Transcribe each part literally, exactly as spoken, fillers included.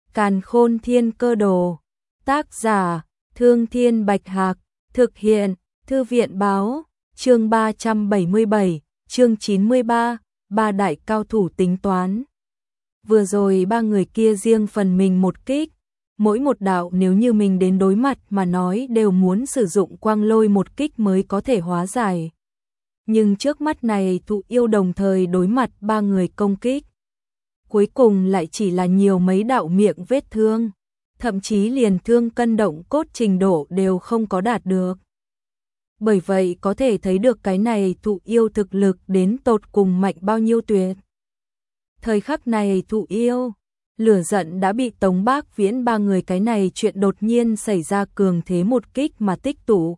Càn Khôn Thiên Cơ Đồ. Tác giả: Thương Thiên Bạch Hạc. Thực hiện: Thư viện báo. Chương ba trăm bảy mươi bảy, chương chín mươi ba, ba đại cao thủ tính toán. Vừa rồi ba người kia riêng phần mình một kích, mỗi một đạo nếu như mình đến đối mặt mà nói đều muốn sử dụng quang lôi một kích mới có thể hóa giải. Nhưng trước mắt này Thụ Yêu đồng thời đối mặt ba người công kích. Cuối cùng lại chỉ là nhiều mấy đạo miệng vết thương, thậm chí liền thương cân động cốt trình độ đều không có đạt được. Bởi vậy có thể thấy được cái này Thụ Yêu thực lực đến tột cùng mạnh bao nhiêu tuyệt. Thời khắc này Thụ Yêu, lửa giận đã bị Tống Bác Viễn ba người cái này chuyện đột nhiên xảy ra cường thế một kích mà tích tụ.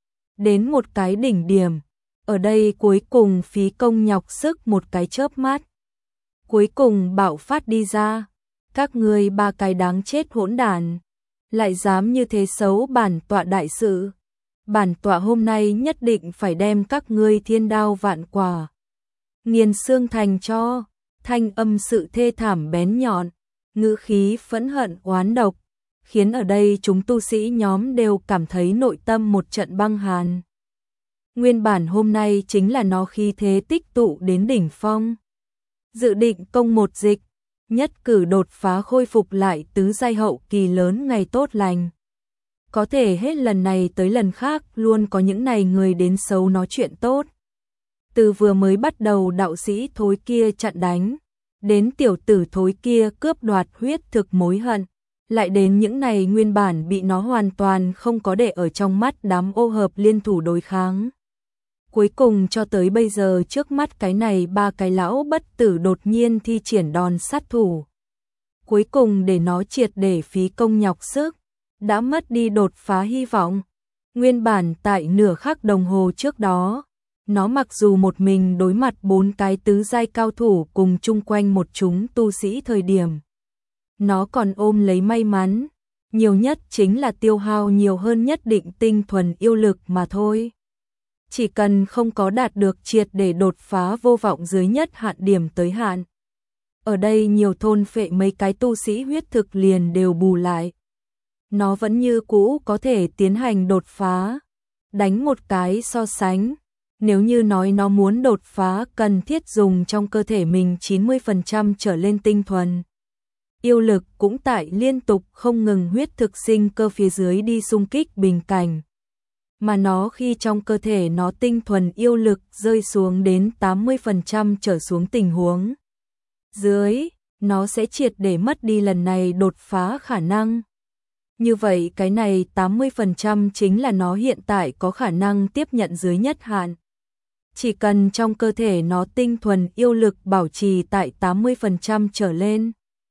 Đến một cái đỉnh điểm, ở đây cuối cùng phí công nhọc sức một cái chớp mắt. Cuối cùng bạo phát đi ra, các ngươi ba cái đáng chết hỗn đản, lại dám như thế xấu bản tọa đại sự. Bản tọa hôm nay nhất định phải đem các ngươi thiên đao vạn quả, nghiền xương thành cho. Thanh âm sự thê thảm bén nhọn, ngữ khí phẫn hận oán độc, khiến ở đây chúng tu sĩ nhóm đều cảm thấy nội tâm một trận băng hàn. Nguyên bản hôm nay chính là nó khí thế tích tụ đến đỉnh phong. Dự định công một dịch, nhất cử đột phá khôi phục lại tứ giai hậu kỳ lớn ngày tốt lành. Có thể hết lần này tới lần khác luôn có những này người đến xấu nói chuyện tốt. Từ vừa mới bắt đầu đạo sĩ thối kia chặn đánh, đến tiểu tử thối kia cướp đoạt huyết thực mối hận, lại đến những này nguyên bản bị nó hoàn toàn không có để ở trong mắt đám ô hợp liên thủ đối kháng. Cuối cùng cho tới bây giờ trước mắt cái này ba cái lão bất tử đột nhiên thi triển đòn sát thủ. Cuối cùng để nó triệt để phí công nhọc sức, đã mất đi đột phá hy vọng. Nguyên bản tại nửa khắc đồng hồ trước đó, nó mặc dù một mình đối mặt bốn cái tứ giai cao thủ cùng chung quanh một chúng tu sĩ thời điểm. Nó còn ôm lấy may mắn, nhiều nhất chính là tiêu hao nhiều hơn nhất định tinh thuần yêu lực mà thôi. Chỉ cần không có đạt được triệt để đột phá vô vọng dưới nhất hạn điểm tới hạn. Ở đây nhiều thôn phệ mấy cái tu sĩ huyết thực liền đều bù lại. Nó vẫn như cũ có thể tiến hành đột phá. Đánh một cái so sánh. Nếu như nói nó muốn đột phá cần thiết dùng trong cơ thể mình chín mươi phần trăm trở lên tinh thuần. Yêu lực cũng tại liên tục không ngừng huyết thực sinh cơ phía dưới đi xung kích bình cảnh. Mà nó khi trong cơ thể nó tinh thuần yêu lực rơi xuống đến tám mươi phần trăm trở xuống tình huống dưới, nó sẽ triệt để mất đi lần này đột phá khả năng. Như vậy cái này tám mươi phần trăm chính là nó hiện tại có khả năng tiếp nhận dưới nhất hạn. Chỉ cần trong cơ thể nó tinh thuần yêu lực bảo trì tại tám mươi phần trăm trở lên.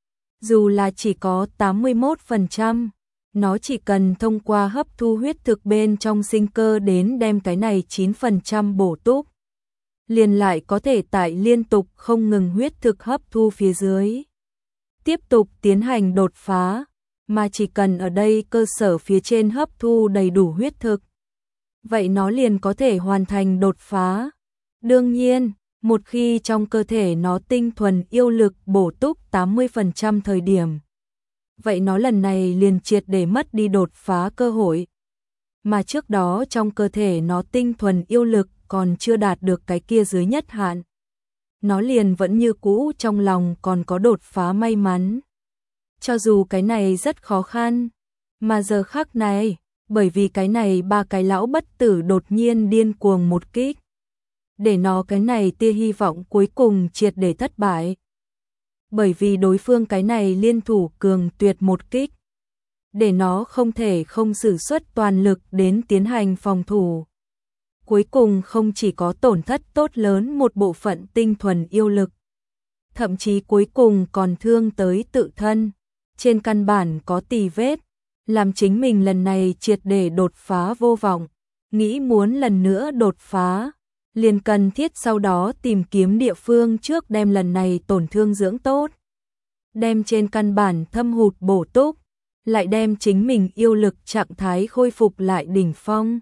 Dù là chỉ có tám mươi mốt phần trăm, nó chỉ cần thông qua hấp thu huyết thực bên trong sinh cơ đến đem cái này chín phần trăm bổ túc. Liền lại có thể tại liên tục không ngừng huyết thực hấp thu phía dưới. Tiếp tục tiến hành đột phá, mà chỉ cần ở đây cơ sở phía trên hấp thu đầy đủ huyết thực. Vậy nó liền có thể hoàn thành đột phá. Đương nhiên, một khi trong cơ thể nó tinh thuần yêu lực bổ túc tám mươi phần trăm thời điểm, vậy nó lần này liền triệt để mất đi đột phá cơ hội. Mà trước đó trong cơ thể nó tinh thuần yêu lực còn chưa đạt được cái kia dưới nhất hạn. Nó liền vẫn như cũ trong lòng còn có đột phá may mắn. Cho dù cái này rất khó khăn, mà giờ khắc này, bởi vì cái này ba cái lão bất tử đột nhiên điên cuồng một kích. Để nó cái này tia hy vọng cuối cùng triệt để thất bại. Bởi vì đối phương cái này liên thủ cường tuyệt một kích. Để nó không thể không sử xuất toàn lực đến tiến hành phòng thủ. Cuối cùng không chỉ có tổn thất tốt lớn một bộ phận tinh thuần yêu lực. Thậm chí cuối cùng còn thương tới tự thân. Trên căn bản có tì vết. Làm chính mình lần này triệt để đột phá vô vọng. Nghĩ muốn lần nữa đột phá. Liền cần thiết sau đó tìm kiếm địa phương trước đem lần này tổn thương dưỡng tốt. Đem trên căn bản thâm hụt bổ túc. Lại đem chính mình yêu lực trạng thái khôi phục lại đỉnh phong.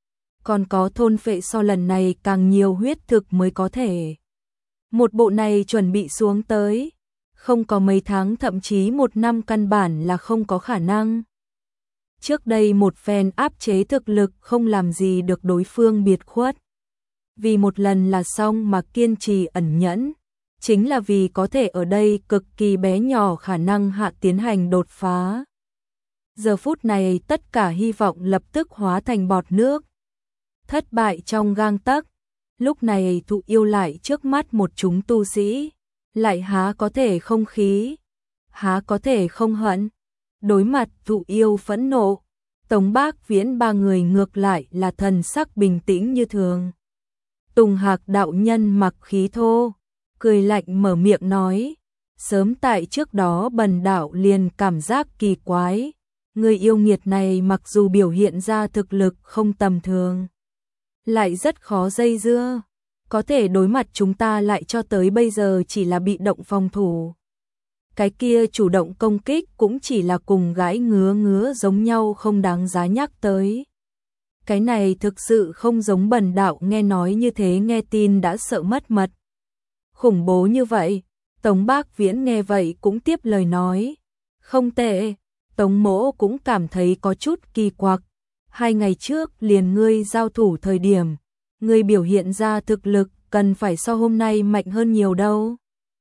Còn có thôn phệ so lần này càng nhiều huyết thực mới có thể. Một bộ này chuẩn bị xuống tới. Không có mấy tháng thậm chí một năm căn bản là không có khả năng. Trước đây một phen áp chế thực lực không làm gì được đối phương biệt khuất. Vì một lần là xong mà kiên trì ẩn nhẫn, chính là vì có thể ở đây cực kỳ bé nhỏ khả năng hạ tiến hành đột phá. Giờ phút này tất cả hy vọng lập tức hóa thành bọt nước. Thất bại trong gang tấc, lúc này Thụ Yêu lại trước mắt một chúng tu sĩ, lại há có thể không khí, há có thể không hận. Đối mặt Thụ Yêu phẫn nộ, Tống Bác Viễn ba người ngược lại là thần sắc bình tĩnh như thường. Tùng Hạc đạo nhân mặc khí thô, cười lạnh mở miệng nói, sớm tại trước đó bần đạo liền cảm giác kỳ quái, người yêu nghiệt này mặc dù biểu hiện ra thực lực không tầm thường, lại rất khó dây dưa, có thể đối mặt chúng ta lại cho tới bây giờ chỉ là bị động phòng thủ. Cái kia chủ động công kích cũng chỉ là cùng gái ngứa ngứa giống nhau không đáng giá nhắc tới. Cái này thực sự không giống bần đạo nghe nói như thế nghe tin đã sợ mất mật. Khủng bố như vậy, Tống Bác Viễn nghe vậy cũng tiếp lời nói. Không tệ, Tống Mỗ cũng cảm thấy có chút kỳ quặc. Hai ngày trước liền ngươi giao thủ thời điểm, ngươi biểu hiện ra thực lực cần phải so hôm nay mạnh hơn nhiều đâu.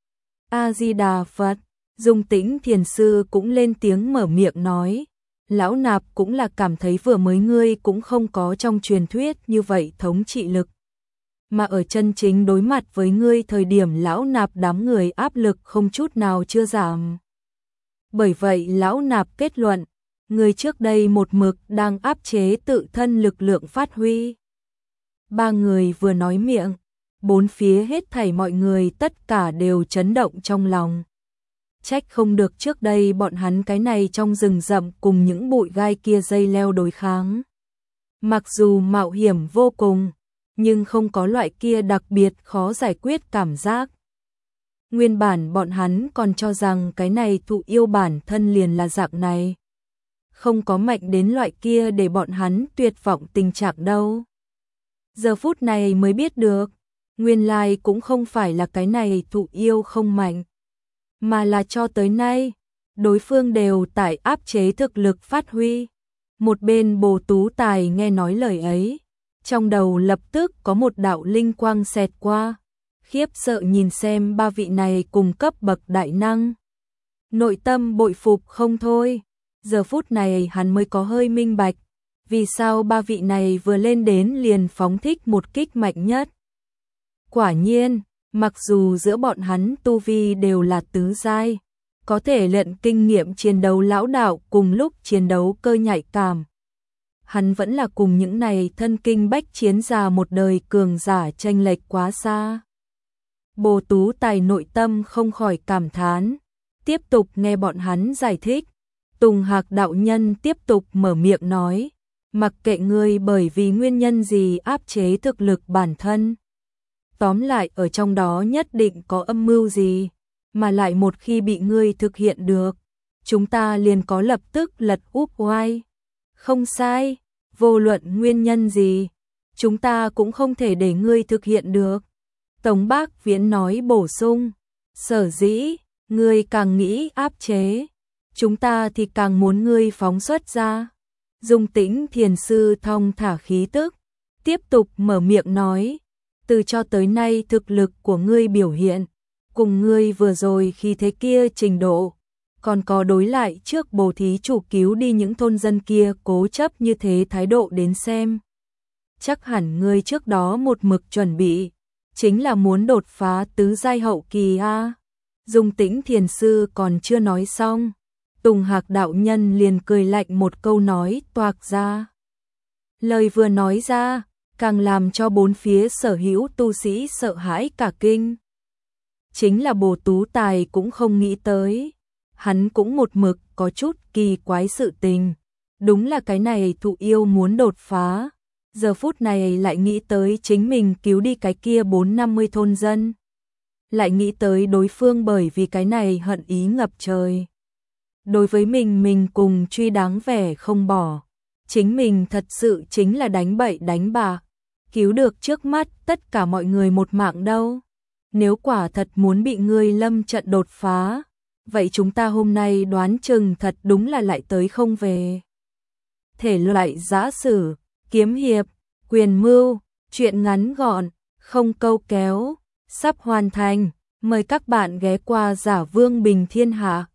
A-di-đà Phật, Dung Tĩnh Thiền Sư cũng lên tiếng mở miệng nói. Lão Nạp cũng là cảm thấy vừa mới ngươi cũng không có trong truyền thuyết như vậy thống trị lực. Mà ở chân chính đối mặt với ngươi thời điểm Lão Nạp đám người áp lực không chút nào chưa giảm. Bởi vậy Lão Nạp kết luận, ngươi trước đây một mực đang áp chế tự thân lực lượng phát huy. Ba người vừa nói miệng, bốn phía hết thảy mọi người tất cả đều chấn động trong lòng. Trách không được trước đây bọn hắn cái này trong rừng rậm cùng những bụi gai kia dây leo đối kháng. Mặc dù mạo hiểm vô cùng, nhưng không có loại kia đặc biệt khó giải quyết cảm giác. Nguyên bản bọn hắn còn cho rằng cái này Thụ Yêu bản thân liền là dạng này. Không có mạnh đến loại kia để bọn hắn tuyệt vọng tình trạng đâu. Giờ phút này mới biết được, nguyên lai cũng không phải là cái này Thụ Yêu không mạnh, mà là cho tới nay, đối phương đều tại áp chế thực lực phát huy. Một bên Bồ Tú Tài nghe nói lời ấy, trong đầu lập tức có một đạo linh quang xẹt qua, khiếp sợ nhìn xem ba vị này cùng cấp bậc đại năng. Nội tâm bội phục không thôi, giờ phút này hắn mới có hơi minh bạch, vì sao ba vị này vừa lên đến liền phóng thích một kích mạnh nhất. Quả nhiên, mặc dù giữa bọn hắn tu vi đều là tứ giai, có thể luyện kinh nghiệm chiến đấu lão đạo cùng lúc chiến đấu cơ nhạy cảm. Hắn vẫn là cùng những này thân kinh bách chiến già một đời cường giả chênh lệch quá xa. Bồ Tú Tài nội tâm không khỏi cảm thán, tiếp tục nghe bọn hắn giải thích. Tùng Hạc đạo nhân tiếp tục mở miệng nói, mặc kệ ngươi bởi vì nguyên nhân gì áp chế thực lực bản thân. Tóm lại ở trong đó nhất định có âm mưu gì, mà lại một khi bị ngươi thực hiện được, chúng ta liền có lập tức lật úp oai. Không sai, vô luận nguyên nhân gì, chúng ta cũng không thể để ngươi thực hiện được. Tống Bác Viễn nói bổ sung, sở dĩ, ngươi càng nghĩ áp chế, chúng ta thì càng muốn ngươi phóng xuất ra. Dung Tĩnh Thiền Sư thong thả khí tức, tiếp tục mở miệng nói, từ cho tới nay thực lực của ngươi biểu hiện, cùng ngươi vừa rồi khi thế kia trình độ, còn có đối lại trước Bồ Thí Chủ cứu đi những thôn dân kia cố chấp như thế thái độ đến xem. Chắc hẳn ngươi trước đó một mực chuẩn bị, chính là muốn đột phá tứ giai hậu kỳ a. Dung Tĩnh Thiền Sư còn chưa nói xong, Tùng Hạc đạo nhân liền cười lạnh một câu nói toạc ra. Lời vừa nói ra, càng làm cho bốn phía sở hữu tu sĩ sợ hãi cả kinh. Chính là Bồ Tú Tài cũng không nghĩ tới, hắn cũng một mực có chút kỳ quái sự tình. Đúng là cái này Thụ Yêu muốn đột phá, giờ phút này lại nghĩ tới chính mình cứu đi cái kia bốn năm mươi thôn dân. Lại nghĩ tới đối phương bởi vì cái này hận ý ngập trời. Đối với mình mình cùng truy đáng vẻ không bỏ. Chính mình thật sự chính là đánh bậy đánh bạ, cứu được trước mắt tất cả mọi người một mạng đâu. Nếu quả thật muốn bị ngươi lâm trận đột phá, vậy chúng ta hôm nay đoán chừng thật đúng là lại tới không về. Thể loại giã sử, kiếm hiệp, quyền mưu, truyện ngắn gọn, không câu kéo, sắp hoàn thành. Mời các bạn ghé qua Giả Vương Bình Thiên Hạ.